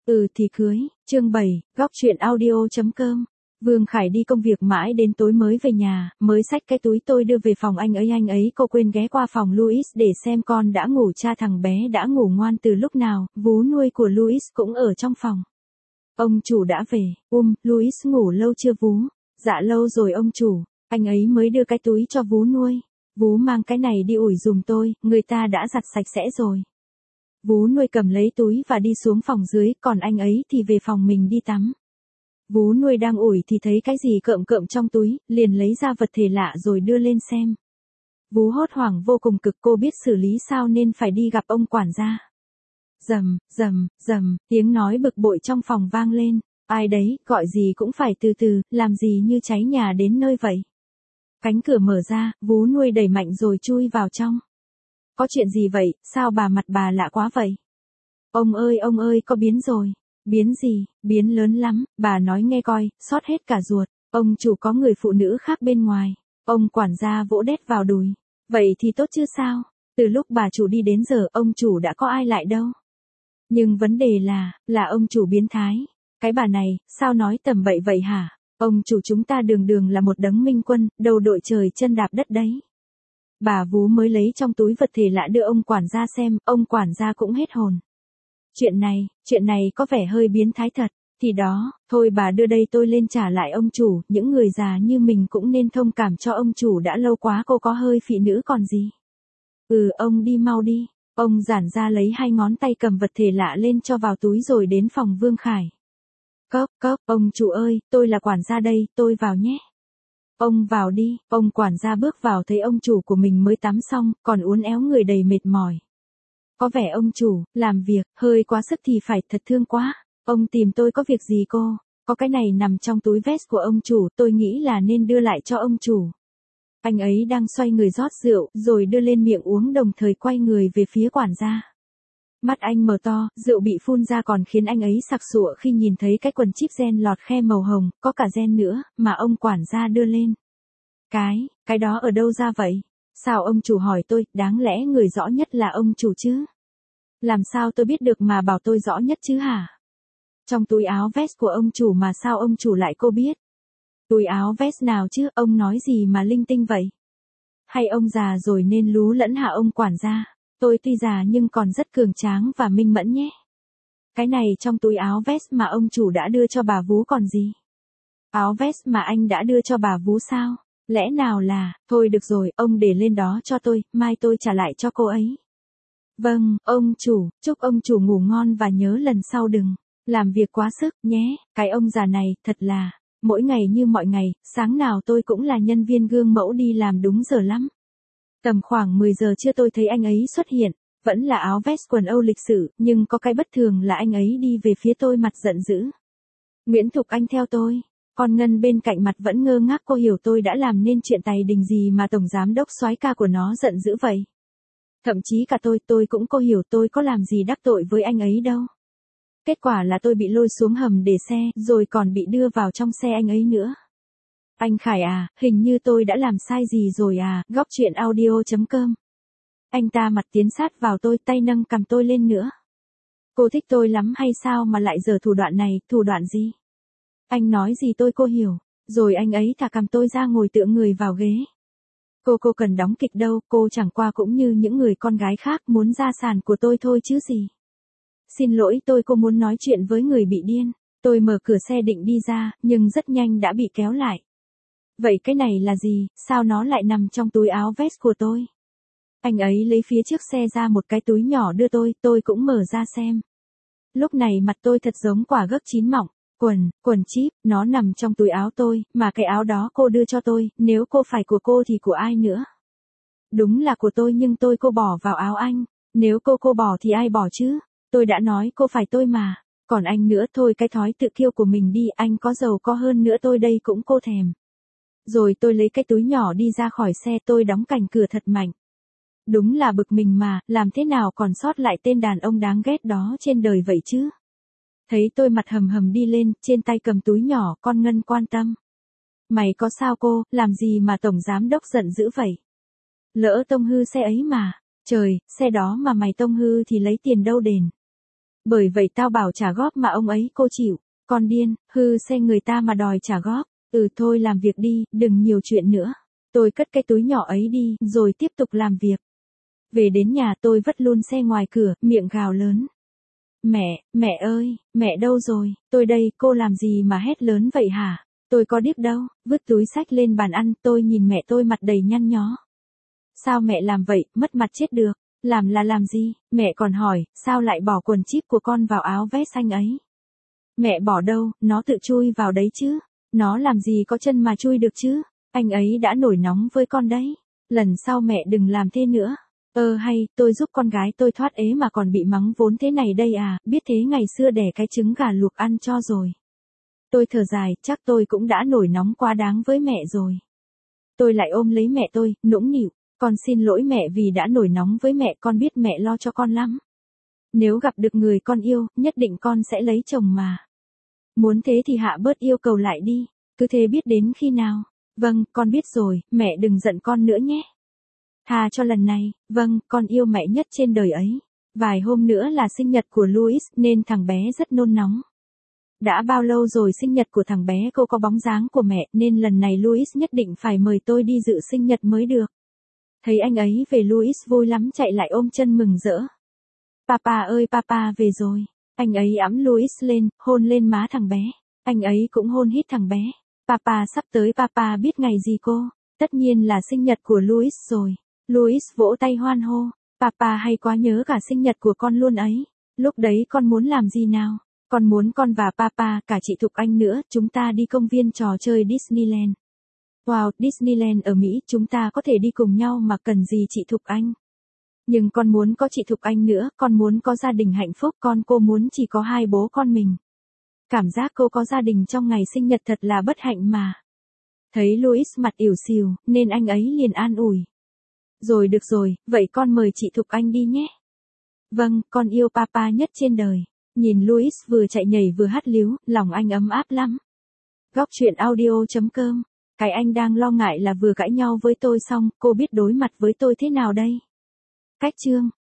Ừ thì cưới, chương 7, góc chuyện audio.com. Vương Khải đi công việc mãi đến tối mới về nhà, mới xách cái túi tôi đưa về phòng anh ấy cô quên ghé qua phòng Louis để xem con đã ngủ, cha thằng bé đã ngủ ngoan từ lúc nào, vú nuôi của Louis cũng ở trong phòng. Ông chủ đã về, Louis ngủ lâu chưa vú? Dạ lâu rồi ông chủ, anh ấy mới đưa cái túi cho vú nuôi. Vú mang cái này đi ủi giùm tôi, người ta đã giặt sạch sẽ rồi. Vú nuôi cầm lấy túi và đi xuống phòng dưới, còn anh ấy thì về phòng mình đi tắm. Vú nuôi đang ủi thì thấy cái gì cợm cợm trong túi, liền lấy ra vật thể lạ rồi đưa lên xem. Vú hốt hoảng vô cùng cực, cô biết xử lý sao nên phải đi gặp ông quản gia. Rầm, rầm, rầm, tiếng nói bực bội trong phòng vang lên. Ai đấy, gọi gì cũng phải từ từ, làm gì như cháy nhà đến nơi vậy. Cánh cửa mở ra, vú nuôi đẩy mạnh rồi chui vào trong. Có chuyện gì vậy, sao mặt bà lạ quá vậy? Ông ơi, có biến rồi. Biến gì, biến lớn lắm, bà nói nghe coi, xót hết cả ruột. Ông chủ có người phụ nữ khác bên ngoài. Ông quản gia vỗ đét vào đùi. Vậy thì tốt chứ sao? Từ lúc bà chủ đi đến giờ ông chủ đã có ai lại đâu. Nhưng vấn đề là ông chủ biến thái. Cái bà này, sao nói tầm bậy vậy hả? Ông chủ chúng ta đường đường là một đấng minh quân, đầu đội trời chân đạp đất đấy. Bà vú mới lấy trong túi vật thể lạ đưa ông quản gia xem, ông quản gia cũng hết hồn. Chuyện này có vẻ hơi biến thái thật. Thì đó, thôi bà đưa đây tôi lên trả lại ông chủ, những người già như mình cũng nên thông cảm cho ông chủ, đã lâu quá cô có hơi phị nữ còn gì. Ông đi mau đi. Ông giản ra lấy 2 ngón tay cầm vật thể lạ lên cho vào túi rồi đến phòng Vương Khải. Cốc, ông chủ ơi, tôi là quản gia đây, tôi vào nhé. Ông vào đi, ông quản gia bước vào thấy ông chủ của mình mới tắm xong, còn uốn éo người đầy mệt mỏi. Có vẻ ông chủ, làm việc, hơi quá sức thì phải, thật thương quá. Ông tìm tôi có việc gì cô? Có cái này nằm trong túi vest của ông chủ, tôi nghĩ là nên đưa lại cho ông chủ. Anh ấy đang xoay người rót rượu, rồi đưa lên miệng uống đồng thời quay người về phía quản gia. Mắt anh mở to, rượu bị phun ra còn khiến anh ấy sặc sụa khi nhìn thấy cái quần chip ren lọt khe màu hồng, có cả ren nữa, mà ông quản gia đưa lên. Cái đó ở đâu ra vậy? Sao ông chủ hỏi tôi, đáng lẽ người rõ nhất là ông chủ chứ? Làm sao tôi biết được mà bảo tôi rõ nhất chứ hả? Trong túi áo vest của ông chủ mà sao ông chủ lại cô biết? Túi áo vest nào chứ, ông nói gì mà linh tinh vậy? Hay ông già rồi nên lú lẫn hả ông quản gia? Tôi tuy già nhưng còn rất cường tráng và minh mẫn nhé. Cái này trong túi áo vest mà ông chủ đã đưa cho bà vú còn gì? Áo vest mà anh đã đưa cho bà vú sao? Lẽ nào là, thôi được rồi, ông để lên đó cho tôi, mai tôi trả lại cho cô ấy. Vâng, ông chủ, chúc ông chủ ngủ ngon và nhớ lần sau đừng làm việc quá sức nhé. Cái ông già này, thật là, mỗi ngày như mọi ngày, sáng nào tôi cũng là nhân viên gương mẫu đi làm đúng giờ lắm. Tầm khoảng 10 giờ trưa tôi thấy anh ấy xuất hiện, vẫn là áo vest quần Âu lịch sự, nhưng có cái bất thường là anh ấy đi về phía tôi mặt giận dữ. Nguyễn Thục Anh theo tôi. Con Ngân bên cạnh mặt vẫn ngơ ngác, cô hiểu tôi đã làm nên chuyện tày đình gì mà tổng giám đốc soái ca của nó giận dữ vậy. Thậm chí cả tôi cũng cô hiểu tôi có làm gì đắc tội với anh ấy đâu. Kết quả là tôi bị lôi xuống hầm để xe, rồi còn bị đưa vào trong xe anh ấy nữa. Anh Khải à, hình như tôi đã làm sai gì rồi à, góc chuyện audio.com. Anh ta mặt tiến sát vào tôi, tay nâng cầm tôi lên nữa. Cô thích tôi lắm hay sao mà lại giở thủ đoạn này, thủ đoạn gì? Anh nói gì cô hiểu, rồi anh ấy thả cầm tôi ra ngồi tựa người vào ghế. Cô cần đóng kịch đâu, cô chẳng qua cũng như những người con gái khác muốn gia sản của tôi thôi chứ gì. Xin lỗi cô muốn nói chuyện với người bị điên. Tôi mở cửa xe định đi ra, nhưng rất nhanh đã bị kéo lại. Vậy cái này là gì, sao nó lại nằm trong túi áo vest của tôi? Anh ấy lấy phía trước xe ra một cái túi nhỏ đưa tôi cũng mở ra xem. Lúc này mặt tôi thật giống quả gấc chín mọng. Quần chip, nó nằm trong túi áo tôi, mà cái áo đó cô đưa cho tôi, nếu cô phải của cô thì của ai nữa? Đúng là của tôi nhưng cô bỏ vào áo anh, nếu cô bỏ thì ai bỏ chứ? Tôi đã nói cô phải tôi mà, còn anh nữa thôi cái thói tự kiêu của mình đi, anh có giàu có hơn nữa tôi đây cũng cô thèm. Rồi tôi lấy cái túi nhỏ đi ra khỏi xe, tôi đóng cành cửa thật mạnh. Đúng là bực mình mà, làm thế nào còn sót lại tên đàn ông đáng ghét đó trên đời vậy chứ? Thấy tôi mặt hầm hầm đi lên, trên tay cầm túi nhỏ, con Ngân quan tâm. Mày có sao cô, làm gì mà tổng giám đốc giận dữ vậy? Lỡ tông hư xe ấy mà, trời, xe đó mà mày tông hư thì lấy tiền đâu đền? Bởi vậy tao bảo trả góp mà ông ấy cô chịu. Con điên, hư xe người ta mà đòi trả góp. Thôi làm việc đi, đừng nhiều chuyện nữa. Tôi cất cái túi nhỏ ấy đi, rồi tiếp tục làm việc. Về đến nhà tôi vất luôn xe ngoài cửa, miệng gào lớn. Mẹ ơi, mẹ đâu rồi, tôi đây, cô làm gì mà hét lớn vậy hả? Tôi có điếc đâu, vứt túi xách lên bàn ăn, tôi nhìn mẹ tôi mặt đầy nhăn nhó. Sao mẹ làm vậy, mất mặt chết được, làm là làm gì, mẹ còn hỏi, sao lại bỏ quần jean của con vào áo vest xanh ấy? Mẹ bỏ đâu, nó tự chui vào đấy chứ, nó làm gì có chân mà chui được chứ, anh ấy đã nổi nóng với con đấy, lần sau mẹ đừng làm thế nữa. Hay, tôi giúp con gái tôi thoát ế mà còn bị mắng vốn thế này đây à, biết thế ngày xưa đẻ cái trứng gà luộc ăn cho rồi. Tôi thở dài, chắc tôi cũng đã nổi nóng quá đáng với mẹ rồi. Tôi lại ôm lấy mẹ tôi, nũng nịu, con xin lỗi mẹ vì đã nổi nóng với mẹ, con biết mẹ lo cho con lắm. Nếu gặp được người con yêu, nhất định con sẽ lấy chồng mà. Muốn thế thì hạ bớt yêu cầu lại đi, cứ thế biết đến khi nào. Vâng, con biết rồi, mẹ đừng giận con nữa nhé. Tha cho lần này, vâng, con yêu mẹ nhất trên đời ấy. Vài hôm nữa là sinh nhật của Louis nên thằng bé rất nôn nóng. Đã bao lâu rồi sinh nhật của thằng bé cô có bóng dáng của mẹ nên lần này Louis nhất định phải mời tôi đi dự sinh nhật mới được. Thấy anh ấy về Louis vui lắm chạy lại ôm chân mừng rỡ. Papa ơi papa về rồi. Anh ấy ẵm Louis lên, hôn lên má thằng bé. Anh ấy cũng hôn hít thằng bé. Papa sắp tới papa biết ngày gì cô? Tất nhiên là sinh nhật của Louis rồi. Louis vỗ tay hoan hô. Papa hay quá nhớ cả sinh nhật của con luôn ấy. Lúc đấy con muốn làm gì nào? Con muốn con và papa, cả chị Thục Anh nữa, chúng ta đi công viên trò chơi Disneyland. Wow, Disneyland ở Mỹ, chúng ta có thể đi cùng nhau mà cần gì chị Thục Anh. Nhưng con muốn có chị Thục Anh nữa, con muốn có gia đình hạnh phúc, cô muốn chỉ có hai bố con mình. Cảm giác cô có gia đình trong ngày sinh nhật thật là bất hạnh mà. Thấy Louis mặt ỉu xìu, nên anh ấy liền an ủi. Rồi được rồi, vậy con mời chị Thục Anh đi nhé. Vâng, con yêu papa nhất trên đời. Nhìn Louis vừa chạy nhảy vừa hát líu, lòng anh ấm áp lắm. Góc truyện audio.com. Cái anh đang lo ngại là vừa cãi nhau với tôi xong, cô biết đối mặt với tôi thế nào đây? Cách chương